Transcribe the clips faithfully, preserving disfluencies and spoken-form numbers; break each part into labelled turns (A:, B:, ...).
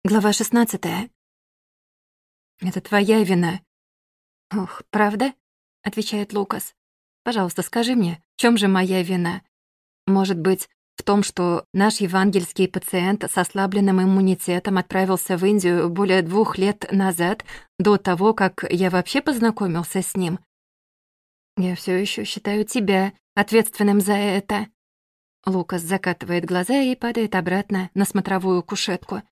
A: Глава шестнадцатая. «Это твоя вина». «Ох, правда?» — отвечает Лукас. «Пожалуйста, скажи мне, в чём же моя вина? Может быть, в том, что наш евангельский пациент с ослабленным иммунитетом отправился в Индию более двух лет назад, до того, как я вообще познакомился с ним? Я всё ещё считаю тебя ответственным за это». Лукас закатывает глаза и падает обратно на смотровую кушетку.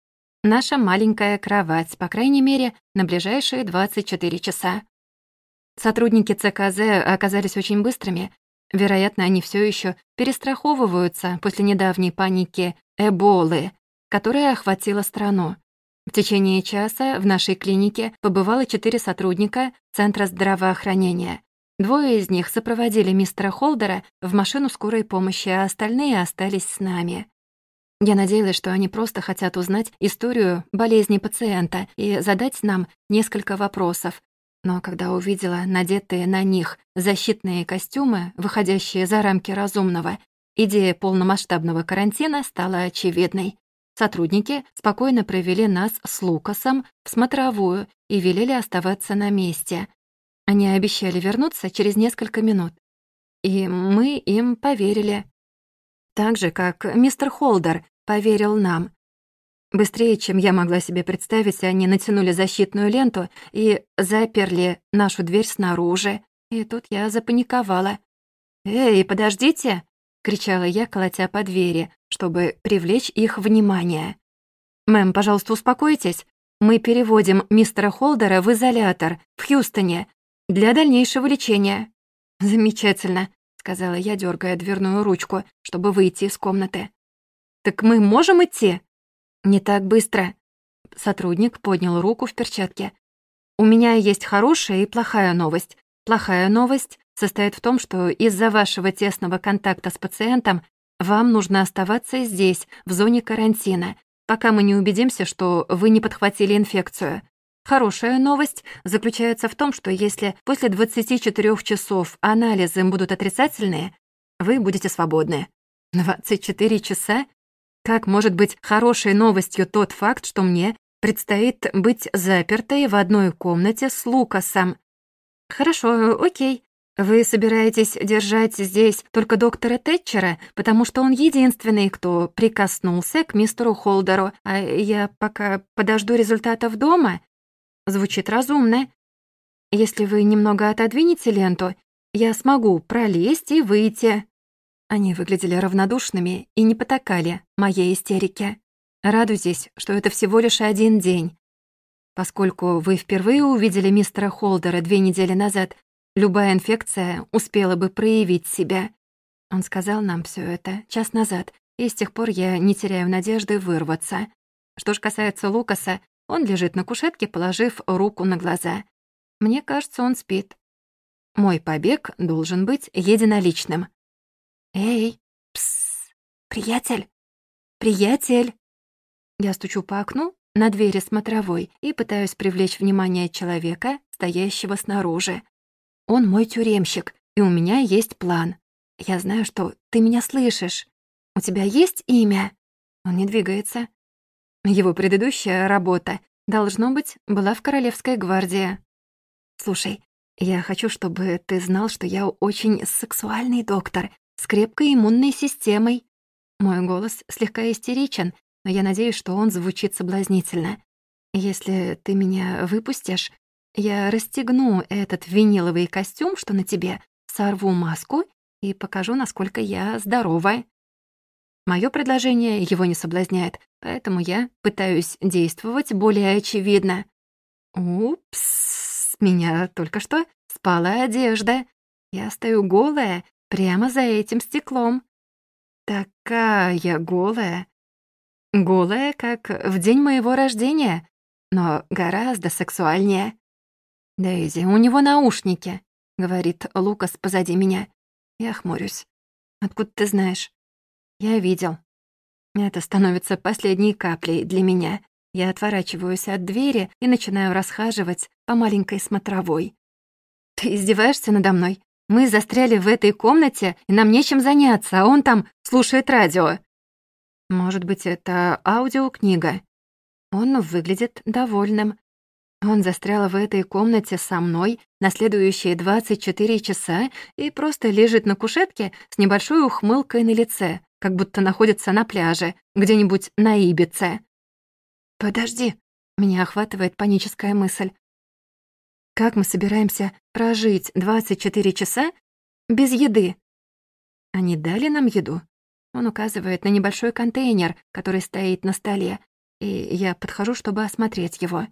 A: Наша маленькая кровать, по крайней мере, на ближайшие двадцать четыре часа. Сотрудники ЦКЗ оказались очень быстрыми. Вероятно, они всё ещё перестраховываются после недавней паники Эболы, которая охватила страну. В течение часа в нашей клинике побывало четыре сотрудника Центра здравоохранения. Двое из них сопроводили мистера Холдера в машину скорой помощи, а остальные остались с нами. Я надеялась, что они просто хотят узнать историю болезни пациента и задать нам несколько вопросов. Но когда увидела надетые на них защитные костюмы, выходящие за рамки разумного, идея полномасштабного карантина стала очевидной. Сотрудники спокойно провели нас с Лукасом в смотровую и велели оставаться на месте. Они обещали вернуться через несколько минут. И мы им поверили. Так же, как мистер Холдер поверил нам. Быстрее, чем я могла себе представить, они натянули защитную ленту и заперли нашу дверь снаружи. И тут я запаниковала. «Эй, подождите!» — кричала я, колотя по двери, чтобы привлечь их внимание. «Мэм, пожалуйста, успокойтесь. Мы переводим мистера Холдера в изолятор в Хьюстоне для дальнейшего лечения». «Замечательно», — сказала я, дёргая дверную ручку, чтобы выйти из комнаты. «Так мы можем идти?» «Не так быстро». Сотрудник поднял руку в перчатке. «У меня есть хорошая и плохая новость. Плохая новость состоит в том, что из-за вашего тесного контакта с пациентом вам нужно оставаться здесь, в зоне карантина, пока мы не убедимся, что вы не подхватили инфекцию. Хорошая новость заключается в том, что если после двадцати четырёх часов анализы будут отрицательные, вы будете свободны». «двадцать четыре часа? Как может быть хорошей новостью тот факт, что мне предстоит быть запертой в одной комнате с Лукасом?» «Хорошо, окей. Вы собираетесь держать здесь только доктора Тэтчера, потому что он единственный, кто прикоснулся к мистеру Холдеру, а я пока подожду результатов дома?» Звучит разумно. «Если вы немного отодвинете ленту, я смогу пролезть и выйти». Они выглядели равнодушными и не потакали моей истерике. Радуйтесь, что это всего лишь один день. Поскольку вы впервые увидели мистера Холдера две недели назад, любая инфекция успела бы проявить себя. Он сказал нам всё это час назад, и с тех пор я не теряю надежды вырваться. Что ж касается Лукаса, он лежит на кушетке, положив руку на глаза. Мне кажется, он спит. Мой побег должен быть единоличным. «Эй, псс, приятель, приятель!» Я стучу по окну на двери смотровой и пытаюсь привлечь внимание человека, стоящего снаружи. Он мой тюремщик, и у меня есть план. Я знаю, что ты меня слышишь. У тебя есть имя? Он не двигается. Его предыдущая работа, должно быть, была в Королевской гвардии. Слушай, я хочу, чтобы ты знал, что я очень сексуальный доктор с крепкой иммунной системой. Мой голос слегка истеричен, но я надеюсь, что он звучит соблазнительно. Если ты меня выпустишь, я расстегну этот виниловый костюм, что на тебе, сорву маску и покажу, насколько я здорова. Моё предложение его не соблазняет, поэтому я пытаюсь действовать более очевидно. Упс, с меня только что спала одежда. Я стою голая прямо за этим стеклом. Такая голая. Голая, как в день моего рождения, но гораздо сексуальнее. «Дейзи, у него наушники», — говорит Лукас позади меня. Я хмурюсь. «Откуда ты знаешь?» «Я видел». Это становится последней каплей для меня. Я отворачиваюсь от двери и начинаю расхаживать по маленькой смотровой. «Ты издеваешься надо мной? Мы застряли в этой комнате, и нам нечем заняться, а он там слушает радио». «Может быть, это аудиокнига?» Он выглядит довольным. Он застрял в этой комнате со мной на следующие двадцать четыре часа и просто лежит на кушетке с небольшой ухмылкой на лице, как будто находится на пляже, где-нибудь на Ибице. «Подожди», — меня охватывает паническая мысль. «Как мы собираемся прожить двадцать четыре часа без еды?» «Они дали нам еду?» Он указывает на небольшой контейнер, который стоит на столе, и я подхожу, чтобы осмотреть его.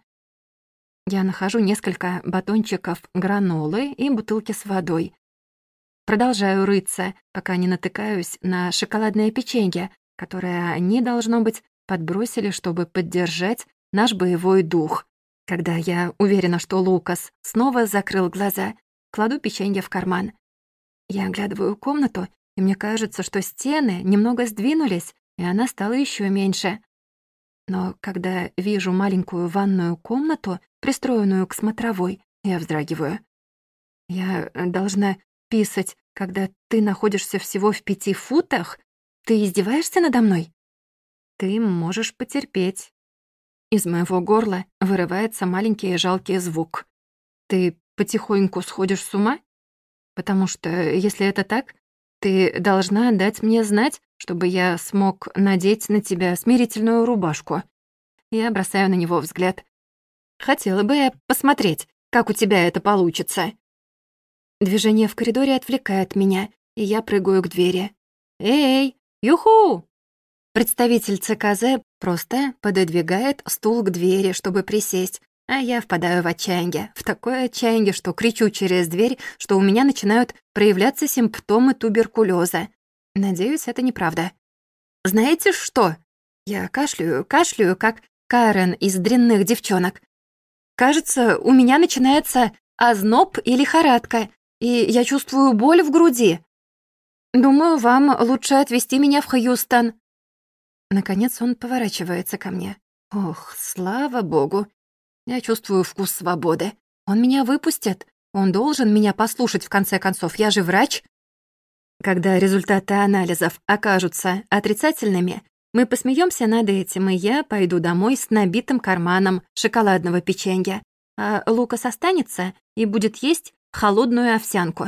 A: Я нахожу несколько батончиков гранолы и бутылки с водой. Продолжаю рыться, пока не натыкаюсь на шоколадное печенье, которое они, должно быть, подбросили, чтобы поддержать наш боевой дух. Когда я уверена, что Лукас снова закрыл глаза, кладу печенье в карман. Я оглядываю комнату, и мне кажется, что стены немного сдвинулись, и она стала еще меньше. Но когда вижу маленькую ванную комнату, пристроенную к смотровой, я вздрагиваю. Я должна писать, когда ты находишься всего в пяти футах? Ты издеваешься надо мной? Ты можешь потерпеть. Из моего горла вырывается маленький жалкий звук. Ты потихоньку сходишь с ума? Потому что, если это так, ты должна дать мне знать, чтобы я смог надеть на тебя смирительную рубашку. Я бросаю на него взгляд. Хотела бы я посмотреть, как у тебя это получится. Движение в коридоре отвлекает меня, и я прыгаю к двери. «Эй, юху!» Представитель ЦКЗ просто пододвигает стул к двери, чтобы присесть, а я впадаю в отчаяние. В такое отчаяние, что кричу через дверь, что у меня начинают проявляться симптомы туберкулеза. Надеюсь, это неправда. «Знаете что?» Я кашляю, кашляю, как Карен из «Дрянных девчонок». «Кажется, у меня начинается озноб и лихорадка, и я чувствую боль в груди. Думаю, вам лучше отвезти меня в Хьюстон». Наконец он поворачивается ко мне. Ох, слава богу. Я чувствую вкус свободы. Он меня выпустит. Он должен меня послушать, в конце концов. Я же врач. Когда результаты анализов окажутся отрицательными, мы посмеемся над этим, и я пойду домой с набитым карманом шоколадного печенья, а Лукас останется и будет есть холодную овсянку.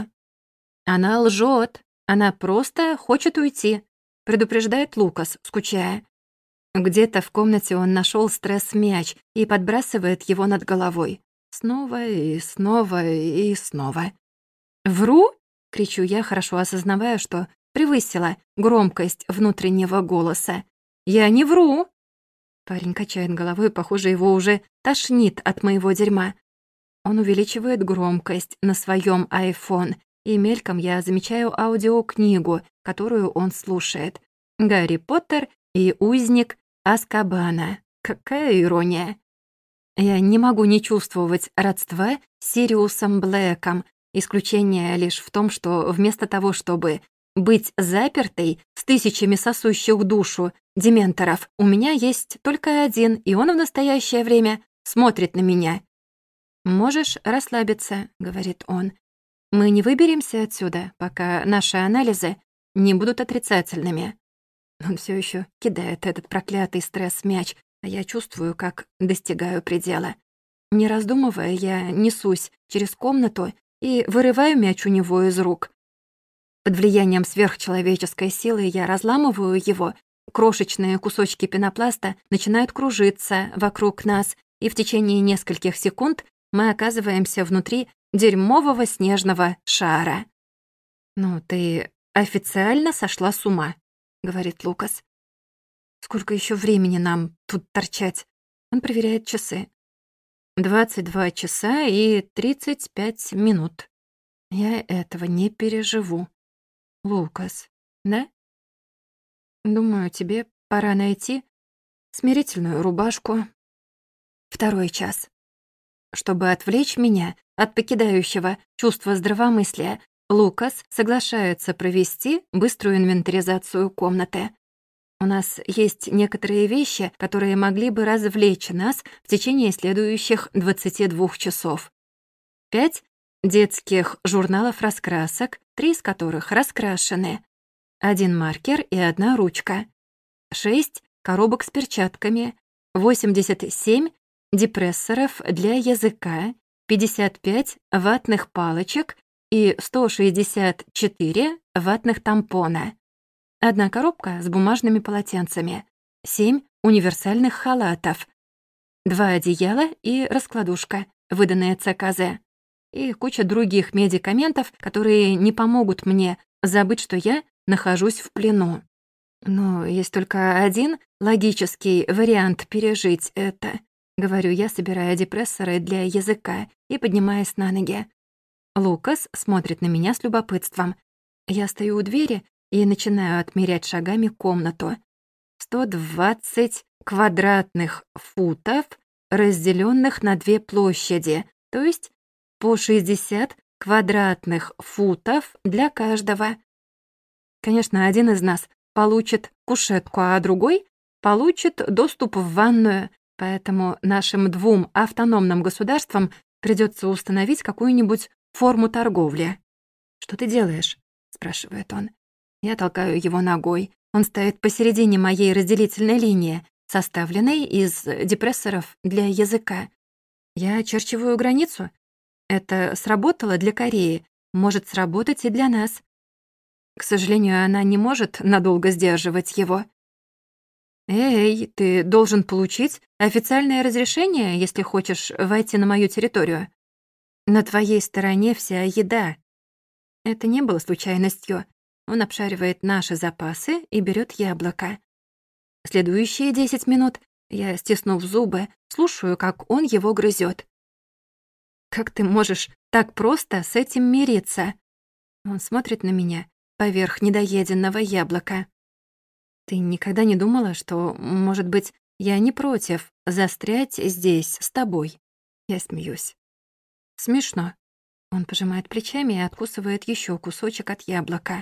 A: Она лжет. Она просто хочет уйти, предупреждает Лукас, скучая. Где-то в комнате он нашел стресс-мяч и подбрасывает его над головой. Снова и снова и снова. «Вру?» — кричу я, хорошо осознавая, что превысила громкость внутреннего голоса. «Я не вру!» Парень качает головой, похоже, его уже тошнит от моего дерьма. Он увеличивает громкость на своем iPhone, и мельком я замечаю аудиокнигу, которую он слушает. «Гарри Поттер и узник Азкабана». Какая ирония. Я не могу не чувствовать родства с Сириусом Блэком, исключение лишь в том, что вместо того, чтобы быть запертой с тысячами сосущих душу дементоров, у меня есть только один, и он в настоящее время смотрит на меня. «Можешь расслабиться», — говорит он. «Мы не выберемся отсюда, пока наши анализы не будут отрицательными». Он все еще кидает этот проклятый стресс-мяч, а я чувствую, как достигаю предела. Не раздумывая, я несусь через комнату и вырываю мяч у него из рук. Под влиянием сверхчеловеческой силы я разламываю его, крошечные кусочки пенопласта начинают кружиться вокруг нас, и в течение нескольких секунд мы оказываемся внутри дерьмового снежного шара. «Ну, ты официально сошла с ума», — говорит Лукас. «Сколько еще времени нам тут торчать?» Он проверяет часы. «двадцать два часа и тридцать пять минут. Я этого не переживу. Лукас, да? Думаю, тебе пора найти смирительную рубашку». Второй час. Чтобы отвлечь меня от покидающего чувства здравомыслия, Лукас соглашается провести быструю инвентаризацию комнаты. У нас есть некоторые вещи, которые могли бы развлечь нас в течение следующих двадцати двух часов. Пять детских журналов раскрасок, три из которых раскрашены. Один маркер и одна ручка. Шесть коробок с перчатками. восемьдесят семь депрессоров для языка, пятьдесят пять ватных палочек и сто шестьдесят четыре ватных тампона. Одна коробка с бумажными полотенцами, семь универсальных халатов, два одеяла и раскладушка, выданная ЦКЗ, и куча других медикаментов, которые не помогут мне забыть, что я нахожусь в плену. Но есть только один логический вариант пережить это, говорю я, собирая депрессоры для языка и поднимаясь на ноги. Лукас смотрит на меня с любопытством. Я стою у двери и начинаю отмерять шагами комнату. сто двадцать квадратных футов, разделенных на две площади, то есть по шестьдесят квадратных футов для каждого. Конечно, один из нас получит кушетку, а другой получит доступ в ванную, поэтому нашим двум автономным государствам придется установить какую-нибудь форму торговли. «Что ты делаешь?» — спрашивает он. Я толкаю его ногой. Он стоит посередине моей разделительной линии, составленной из депрессоров для языка. Я очерчиваю границу. Это сработало для Кореи, может сработать и для нас. К сожалению, она не может надолго сдерживать его. «Эй, ты должен получить официальное разрешение, если хочешь войти на мою территорию. На твоей стороне вся еда». Это не было случайностью. Он обшаривает наши запасы и берет яблоко. Следующие десять минут я, стиснув зубы, слушаю, как он его грызет. «Как ты можешь так просто с этим мириться?» Он смотрит на меня поверх недоеденного яблока. «Ты никогда не думала, что, может быть, я не против застрять здесь с тобой?» Я смеюсь. «Смешно». Он пожимает плечами и откусывает еще кусочек от яблока.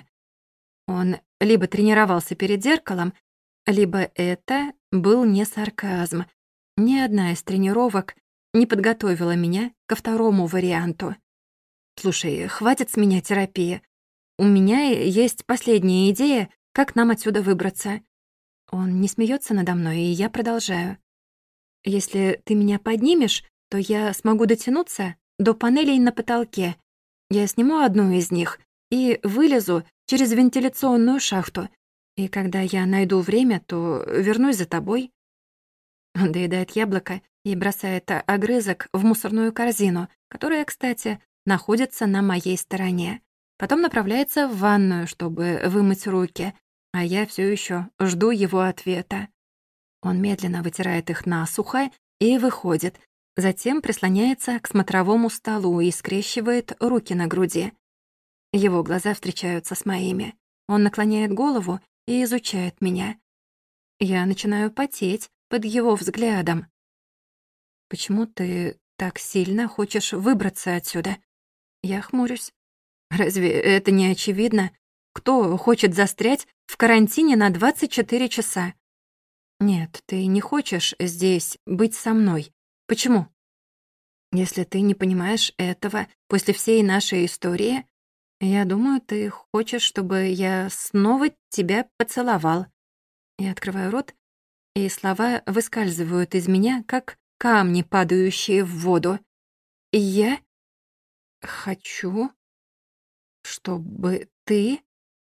A: Он либо тренировался перед зеркалом, либо это был не сарказм. Ни одна из тренировок не подготовила меня ко второму варианту. «Слушай, хватит с меня терапии. У меня есть последняя идея, как нам отсюда выбраться». Он не смеется надо мной, и я продолжаю. «Если ты меня поднимешь, то я смогу дотянуться до панелей на потолке. Я сниму одну из них и вылезу через вентиляционную шахту. И когда я найду время, то вернусь за тобой». Он доедает яблоко и бросает огрызок в мусорную корзину, которая, кстати, находится на моей стороне. Потом направляется в ванную, чтобы вымыть руки, а я все еще жду его ответа. Он медленно вытирает их насухо и выходит, затем прислоняется к смотровому столу и скрещивает руки на груди. Его глаза встречаются с моими. Он наклоняет голову и изучает меня. Я начинаю потеть под его взглядом. «Почему ты так сильно хочешь выбраться отсюда?» Я хмурюсь. «Разве это не очевидно? Кто хочет застрять в карантине на двадцать четыре часа?» «Нет, ты не хочешь здесь быть со мной. Почему?» «Если ты не понимаешь этого после всей нашей истории, я думаю, ты хочешь, чтобы я снова тебя поцеловал». Я открываю рот, и слова выскальзывают из меня, как камни, падающие в воду. И я хочу, чтобы ты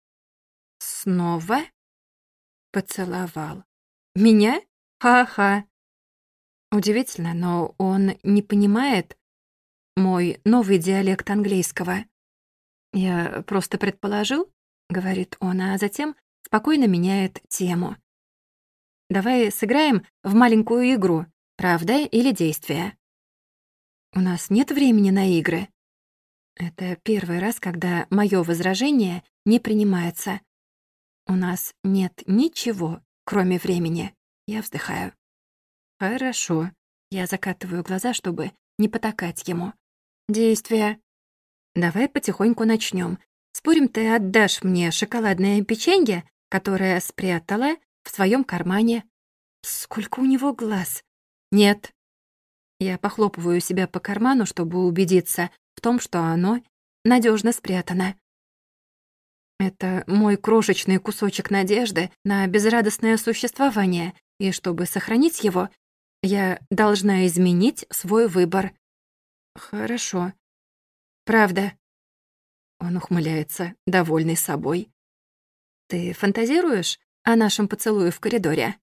A: снова поцеловал меня? Ха-ха. Удивительно, но он не понимает мой новый диалект английского. «Я просто предположил», — говорит он, а затем спокойно меняет тему. «Давай сыграем в маленькую игру, правда или действие?» «У нас нет времени на игры». Это первый раз, когда моё возражение не принимается. «У нас нет ничего, кроме времени». Я вздыхаю. «Хорошо». Я закатываю глаза, чтобы не потакать ему. «Действие. Давай потихоньку начнём. Спорим, ты отдашь мне шоколадное печенье, которое спрятала в своём кармане?» Сколько у него глаз? «Нет». Я похлопываю себя по карману, чтобы убедиться в том, что оно надёжно спрятано. Это мой крошечный кусочек надежды на безрадостное существование, и чтобы сохранить его, Я должна изменить свой выбор. Хорошо. Правда. Он ухмыляется, довольный собой. Ты фантазируешь о нашем поцелуе в коридоре?